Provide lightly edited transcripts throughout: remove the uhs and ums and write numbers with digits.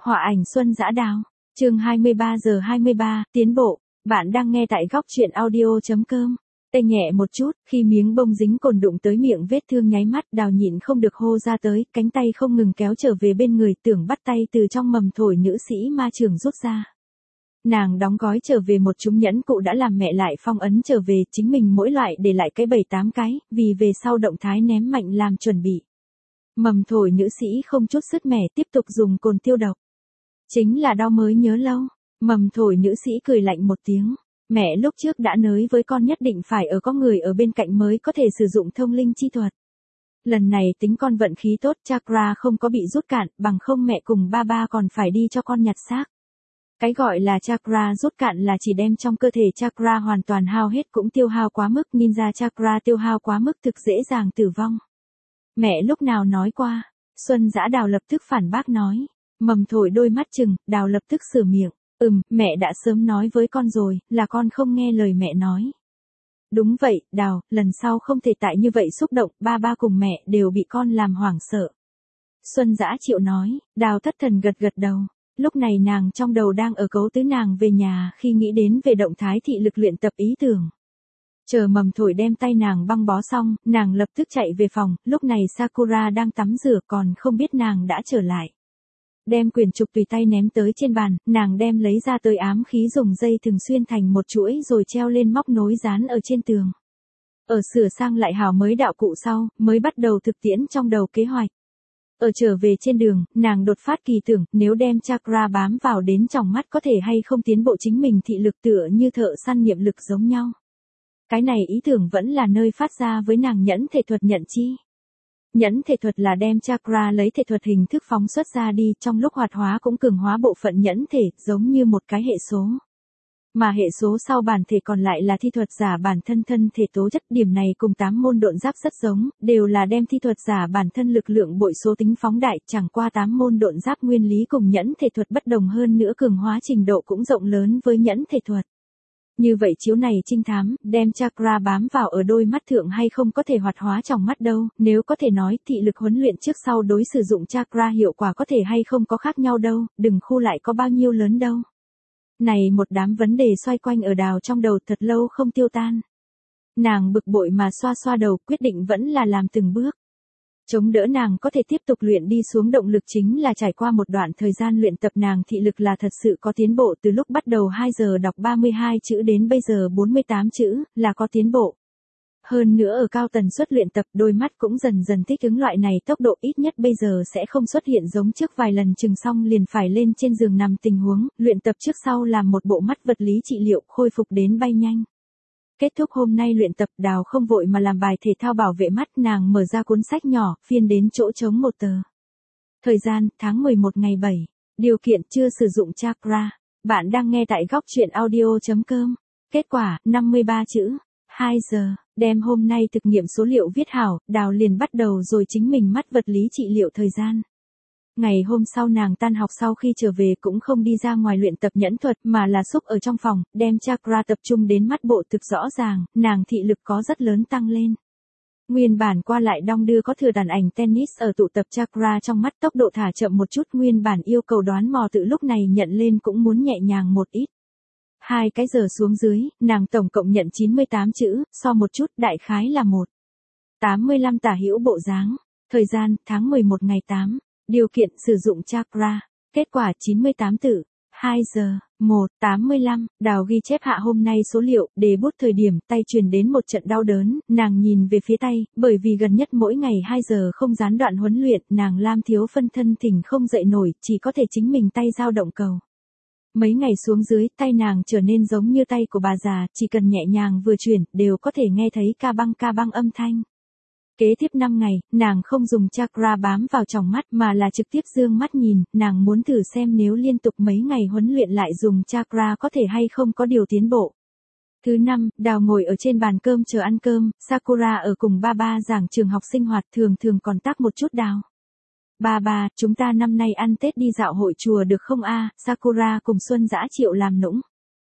Họa ảnh Xuân Dã Đào. Chương 23 giờ 23, tiến bộ. Bạn đang nghe tại góc truyện audio.com. Tay nhẹ một chút, khi miếng bông dính cồn đụng tới miệng vết thương nháy mắt, Đào nhịn không được hô ra tới, cánh tay không ngừng kéo trở về bên người, tưởng bắt tay từ trong mầm thổi nữ sĩ ma trường rút ra. Nàng đóng gói trở về một chúng nhẫn cụ đã làm mẹ lại phong ấn trở về, chính mình mỗi loại để lại cái 7-8 cái, vì về sau động thái ném mạnh làm chuẩn bị. Mầm thổi nữ sĩ không chút sứt mẻ tiếp tục dùng cồn tiêu độc. Chính là đau mới nhớ lâu. Mầm thổi nữ sĩ cười lạnh một tiếng. Mẹ lúc trước đã nói với con nhất định phải có người ở bên cạnh mới có thể sử dụng thông linh chi thuật. Lần này tính con vận khí tốt, chakra không có bị rút cạn, bằng không mẹ cùng ba còn phải đi cho con nhặt xác. Cái gọi là chakra rút cạn là chỉ đem trong cơ thể chakra hoàn toàn hao hết, cũng tiêu hao quá mức, ninja chakra tiêu hao quá mức thực dễ dàng tử vong. Mẹ lúc nào nói qua? Xuân Dã Đào lập tức phản bác nói. Mầm thổi đôi mắt chừng, Đào lập tức sửa miệng. Mẹ đã sớm nói với con rồi, là con không nghe lời mẹ nói. Đúng vậy, Đào, lần sau không thể tại như vậy xúc động, ba cùng mẹ đều bị con làm hoảng sợ. Xuân Dã Triệu nói. Đào thất thần gật đầu. Lúc này nàng trong đầu đang ở cấu tứ nàng về nhà khi nghĩ đến về động thái thị lực luyện tập ý tưởng. Chờ mầm thổi đem tay nàng băng bó xong, nàng lập tức chạy về phòng, lúc này Sakura đang tắm rửa còn không biết nàng đã trở lại. Đem quyển trục tùy tay ném tới trên bàn, nàng đem lấy ra tới ám khí dùng dây thường xuyên thành một chuỗi rồi treo lên móc nối dán ở trên tường. Ở sửa sang lại hào mới đạo cụ sau, mới bắt đầu thực tiễn trong đầu kế hoạch. Ở trở về trên đường, nàng đột phát kỳ tưởng, nếu đem chakra bám vào đến trong mắt có thể hay không tiến bộ chính mình thị lực tựa như thợ săn niệm lực giống nhau. Cái này ý tưởng vẫn là nơi phát ra với nàng nhẫn thể thuật nhận chi. Nhẫn thể thuật là đem chakra lấy thể thuật hình thức phóng xuất ra đi, trong lúc hoạt hóa cũng cường hóa bộ phận nhẫn thể, giống như một cái hệ số. Mà hệ số sau bản thể còn lại là thi thuật giả bản thân thân thể tố chất, điểm này cùng 8 môn độn giáp rất giống, đều là đem thi thuật giả bản thân lực lượng bội số tính phóng đại, chẳng qua 8 môn độn giáp nguyên lý cùng nhẫn thể thuật bất đồng hơn nữa, cường hóa trình độ cũng rộng lớn với nhẫn thể thuật. Như vậy chiếu này trinh thám, đem chakra bám vào ở đôi mắt thượng hay không có thể hoạt hóa trong mắt đâu, nếu có thể nói thị lực huấn luyện trước sau đối sử dụng chakra hiệu quả có thể hay không có khác nhau đâu, đừng khu lại có bao nhiêu lớn đâu. Này một đám vấn đề xoay quanh ở Đào trong đầu thật lâu không tiêu tan. Nàng bực bội mà xoa xoa đầu, quyết định vẫn là làm từng bước. Chống đỡ nàng có thể tiếp tục luyện đi xuống động lực chính là trải qua một đoạn thời gian luyện tập, nàng thị lực là thật sự có tiến bộ, từ lúc bắt đầu 2 giờ đọc 32 chữ đến bây giờ 48 chữ, là có tiến bộ. Hơn nữa ở cao tần suất luyện tập, đôi mắt cũng dần dần thích ứng loại này tốc độ, ít nhất bây giờ sẽ không xuất hiện giống trước vài lần chừng xong liền phải lên trên giường nằm tình huống, luyện tập trước sau làm một bộ mắt vật lý trị liệu, khôi phục đến bay nhanh. Kết thúc hôm nay luyện tập, Đào không vội mà làm bài thể thao bảo vệ mắt, nàng mở ra cuốn sách nhỏ, phiên đến chỗ trống một tờ. Thời gian, tháng 11 ngày 7. Điều kiện chưa sử dụng chakra. Bạn đang nghe tại góc truyện audio.com. Kết quả, 53 chữ. 2 giờ. Đem hôm nay thực nghiệm số liệu viết hảo, Đào liền bắt đầu rồi chính mình mắt vật lý trị liệu thời gian. Ngày hôm sau nàng tan học sau khi trở về cũng không đi ra ngoài luyện tập nhẫn thuật mà là xúc ở trong phòng, đem chakra tập trung đến mắt bộ thực rõ ràng, nàng thị lực có rất lớn tăng lên. Nguyên bản qua lại đong đưa có thừa đàn ảnh tennis ở tụ tập chakra trong mắt, tốc độ thả chậm một chút, nguyên bản yêu cầu đoán mò tự lúc này nhận lên cũng muốn nhẹ nhàng một ít. 2 cái giờ xuống dưới, nàng tổng cộng nhận 98 chữ, so một chút đại khái là 1,85 tả hữu bộ dáng. Thời gian, tháng 11 ngày 8. Điều kiện sử dụng chakra. Kết quả 98 tự. 2 giờ, 1:85, Đào ghi chép hạ hôm nay số liệu, đề bút thời điểm, tay truyền đến một trận đau đớn, nàng nhìn về phía tay, bởi vì gần nhất mỗi ngày 2 giờ không gián đoạn huấn luyện, nàng lam thiếu phân thân thỉnh không dậy nổi, chỉ có thể chính mình tay dao động cầu. Mấy ngày xuống dưới, tay nàng trở nên giống như tay của bà già, chỉ cần nhẹ nhàng vừa chuyển, đều có thể nghe thấy ca băng âm thanh. Kế tiếp 5 ngày, nàng không dùng chakra bám vào tròng mắt mà là trực tiếp dương mắt nhìn, nàng muốn thử xem nếu liên tục mấy ngày huấn luyện lại dùng chakra có thể hay không có điều tiến bộ. Thứ 5, Đào ngồi ở trên bàn cơm chờ ăn cơm, Sakura ở cùng ba giảng trường học sinh hoạt, thường còn tác một chút Đào. Ba, chúng ta năm nay ăn Tết đi dạo hội chùa được không a? Sakura cùng Xuân Dã Triệu làm nũng.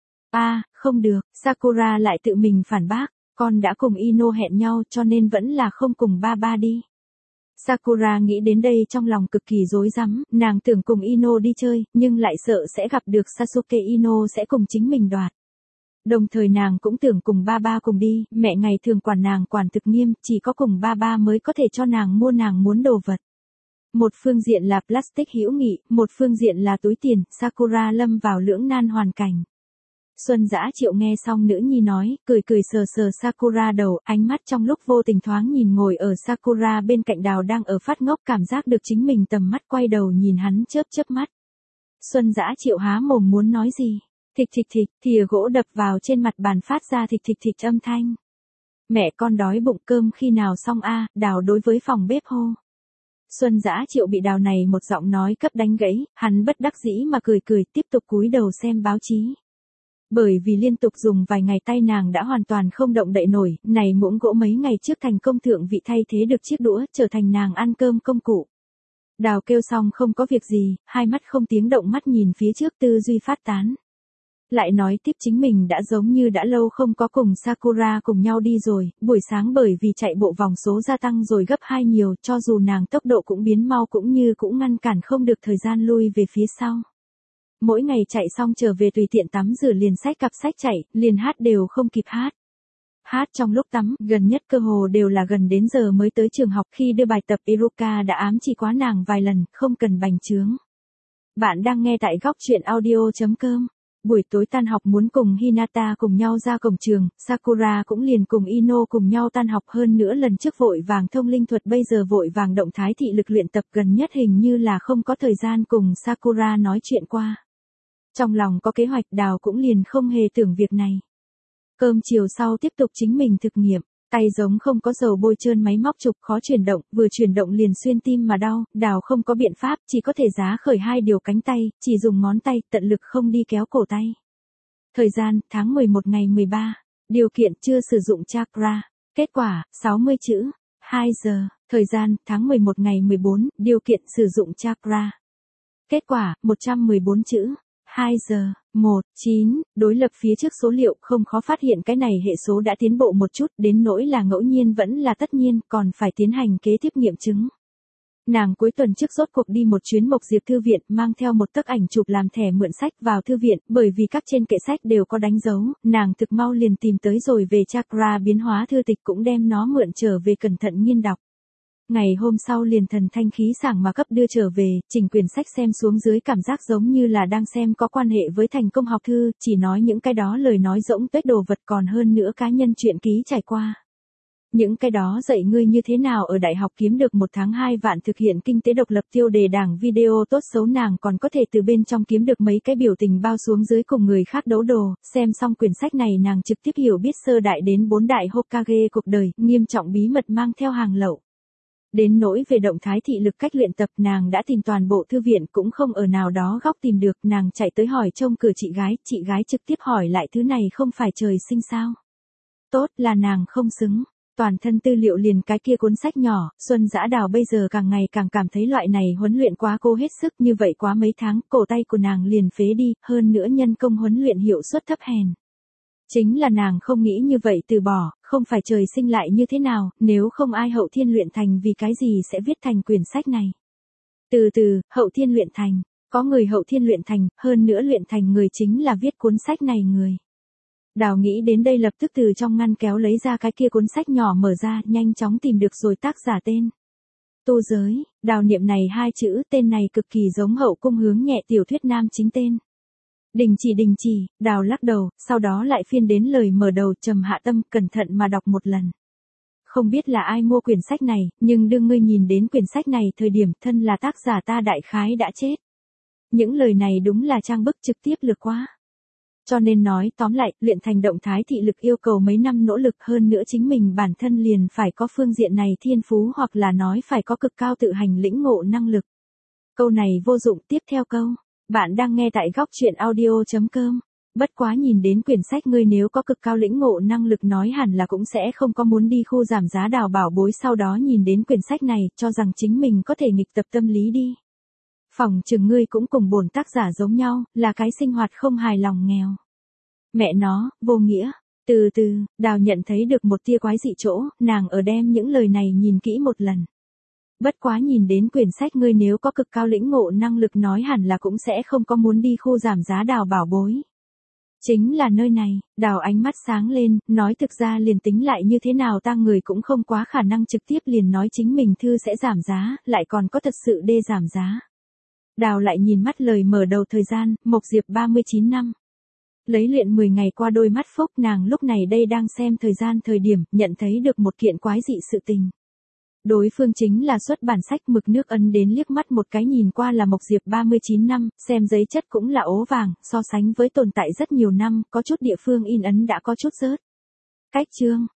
Không được, Sakura lại tự mình phản bác. Con đã cùng Ino hẹn nhau cho nên vẫn là không cùng ba đi. Sakura nghĩ đến đây trong lòng cực kỳ rối rắm, nàng tưởng cùng Ino đi chơi, nhưng lại sợ sẽ gặp được Sasuke, Ino sẽ cùng chính mình đoạt. Đồng thời nàng cũng tưởng cùng ba ba cùng đi, mẹ ngày thường quản nàng quản thực nghiêm, chỉ có cùng ba ba mới có thể cho nàng mua nàng muốn đồ vật. Một phương diện là plastic hữu nghị, một phương diện là túi tiền, Sakura lâm vào lưỡng nan hoàn cảnh. Xuân Dã Triệu nghe xong nữ nhi nói, cười cười sờ sờ Sakura đầu, ánh mắt trong lúc vô tình thoáng nhìn ngồi ở Sakura bên cạnh Đào đang ở phát ngốc, cảm giác được chính mình tầm mắt, quay đầu nhìn hắn chớp chớp mắt. Xuân Dã Triệu há mồm muốn nói gì, thịch thịch thịch, thìa gỗ đập vào trên mặt bàn phát ra thịch thịch thịch âm thanh. Mẹ con đói bụng, cơm khi nào xong a? Đào đối với phòng bếp hô. Xuân Dã Triệu bị Đào này một giọng nói cấp đánh gãy, hắn bất đắc dĩ mà cười cười, tiếp tục cúi đầu xem báo chí. Bởi vì liên tục dùng vài ngày tay nàng đã hoàn toàn không động đậy nổi, này muỗng gỗ mấy ngày trước thành công thượng vị thay thế được chiếc đũa, trở thành nàng ăn cơm công cụ. Đào kêu xong không có việc gì, hai mắt không tiếng động mắt nhìn phía trước, tư duy phát tán. Lại nói tiếp chính mình đã giống như đã lâu không có cùng Sakura cùng nhau đi rồi, buổi sáng bởi vì chạy bộ vòng số gia tăng rồi gấp 2 nhiều, cho dù nàng tốc độ cũng biến mau cũng ngăn cản không được thời gian lui về phía sau. Mỗi ngày chạy xong trở về tùy tiện tắm rửa liền xách cặp sách chạy, liền hát đều không kịp hát. Hát trong lúc tắm, gần nhất cơ hồ đều là gần đến giờ mới tới trường học, khi đưa bài tập Iruka đã ám chỉ quá nàng vài lần, không cần bành trướng. Bạn đang nghe tại góc truyện audio.com. Buổi tối tan học muốn cùng Hinata cùng nhau ra cổng trường, Sakura cũng liền cùng Ino cùng nhau tan học, hơn nữa lần trước vội vàng thông linh thuật bây giờ vội vàng động thái thị lực luyện tập, gần nhất hình như là không có thời gian cùng Sakura nói chuyện qua. Trong lòng có kế hoạch, Đào cũng liền không hề tưởng việc này. Cơm chiều sau tiếp tục chính mình thực nghiệm, tay giống không có dầu bôi trơn máy móc trục khó chuyển động, vừa chuyển động liền xuyên tim mà đau, Đào không có biện pháp, chỉ có thể giá khởi hai điều cánh tay, chỉ dùng ngón tay, tận lực không đi kéo cổ tay. Thời gian, tháng 11 ngày 13. Điều kiện, chưa sử dụng chakra. Kết quả, 60 chữ. 2 giờ. Thời gian, tháng 11 ngày 14. Điều kiện, sử dụng chakra. Kết quả, 114 chữ. 2 giờ. 9. Đối lập phía trước số liệu, không khó phát hiện cái này hệ số đã tiến bộ một chút, đến nỗi là ngẫu nhiên vẫn là tất nhiên, còn phải tiến hành kế tiếp nghiệm chứng. Nàng cuối tuần trước rốt cuộc đi một chuyến Mộc Diệp Thư viện, mang theo một tấc ảnh chụp làm thẻ mượn sách vào thư viện, bởi vì các trên kệ sách đều có đánh dấu, nàng thực mau liền tìm tới rồi về chakra biến hóa thư tịch, cũng đem nó mượn trở về cẩn thận nghiên đọc. Ngày hôm sau liền thần thanh khí sảng mà cấp đưa trở về, chỉnh quyển sách xem xuống dưới cảm giác giống như là đang xem có quan hệ với thành công học thư, chỉ nói những cái đó lời nói rỗng tuếch đồ vật, còn hơn nữa cá nhân truyện ký trải qua. Những cái đó dạy ngươi như thế nào ở đại học kiếm được 1 tháng 2 vạn, thực hiện kinh tế độc lập, tiêu đề đảng video tốt xấu, nàng còn có thể từ bên trong kiếm được mấy cái biểu tình bao xuống dưới cùng người khác đấu đồ. Xem xong quyển sách này nàng trực tiếp hiểu biết sơ đại đến 4 đại Hokage cuộc đời, nghiêm trọng bí mật mang theo hàng lậu. Đến nỗi về động thái thị lực cách luyện tập, nàng đã tìm toàn bộ thư viện cũng không ở nào đó góc tìm được, nàng chạy tới hỏi trông cửa chị gái trực tiếp hỏi lại thứ này không phải trời sinh sao. Tốt là nàng không xứng. Toàn thân tư liệu liền cái kia cuốn sách nhỏ, Xuân Dã Đào bây giờ càng ngày càng cảm thấy loại này huấn luyện quá cô hết sức, như vậy quá mấy tháng, cổ tay của nàng liền phế đi, hơn nữa nhân công huấn luyện hiệu suất thấp hèn. Chính là nàng không nghĩ như vậy từ bỏ, không phải trời sinh lại như thế nào, nếu không ai hậu thiên luyện thành vì cái gì sẽ viết thành quyển sách này. Từ từ, hậu thiên luyện thành, có người hậu thiên luyện thành, hơn nữa luyện thành người chính là viết cuốn sách này người. Đào nghĩ đến đây lập tức từ trong ngăn kéo lấy ra cái kia cuốn sách nhỏ, mở ra, nhanh chóng tìm được rồi tác giả tên. Tô Giới, Đào niệm này 2 chữ, tên này cực kỳ giống Hậu Cung hướng nhẹ tiểu thuyết nam chính tên. Đình chỉ, Đào lắc đầu, sau đó lại phiên đến lời mở đầu, trầm hạ tâm, cẩn thận mà đọc một lần. Không biết là ai mua quyển sách này, nhưng đương ngươi nhìn đến quyển sách này thời điểm thân là tác giả ta đại khái đã chết. Những lời này đúng là trang bức trực tiếp lược quá. Cho nên nói tóm lại, luyện thành động thái thị lực yêu cầu mấy năm nỗ lực, hơn nữa chính mình bản thân liền phải có phương diện này thiên phú, hoặc là nói phải có cực cao tự hành lĩnh ngộ năng lực. Câu này vô dụng, tiếp theo câu. Bạn đang nghe tại góc truyện audio.com. Bất quá nhìn đến quyển sách ngươi nếu có cực cao lĩnh ngộ năng lực nói hẳn là cũng sẽ không có muốn đi khu giảm giá Đào bảo bối sau đó nhìn đến quyển sách này, cho rằng chính mình có thể nghịch tập tâm lý đi. Phỏng chừng ngươi cũng cùng bổn tác giả giống nhau, là cái sinh hoạt không hài lòng nghèo. Mẹ nó, vô nghĩa. Từ từ, Đào nhận thấy được một tia quái dị chỗ, nàng ở đem những lời này nhìn kỹ một lần. Bất quá nhìn đến quyển sách ngươi nếu có cực cao lĩnh ngộ năng lực nói hẳn là cũng sẽ không có muốn đi khu giảm giá Đào bảo bối. Chính là nơi này, Đào ánh mắt sáng lên, nói thực ra liền tính lại như thế nào ta người cũng không quá khả năng trực tiếp liền nói chính mình thư sẽ giảm giá, lại còn có thật sự đê giảm giá. Đào lại nhìn mắt lời mở đầu thời gian, Mộc Diệp 39 năm. Lấy luyện 10 ngày qua đôi mắt phốc nàng lúc này đây đang xem thời gian thời điểm, nhận thấy được một kiện quái dị sự tình. Đối phương chính là xuất bản sách mực nước ấn đến liếc mắt một cái nhìn qua là Mộc Diệp 39 năm, xem giấy chất cũng là ố vàng, so sánh với tồn tại rất nhiều năm, có chút địa phương in ấn đã có chút rớt. Cách chương,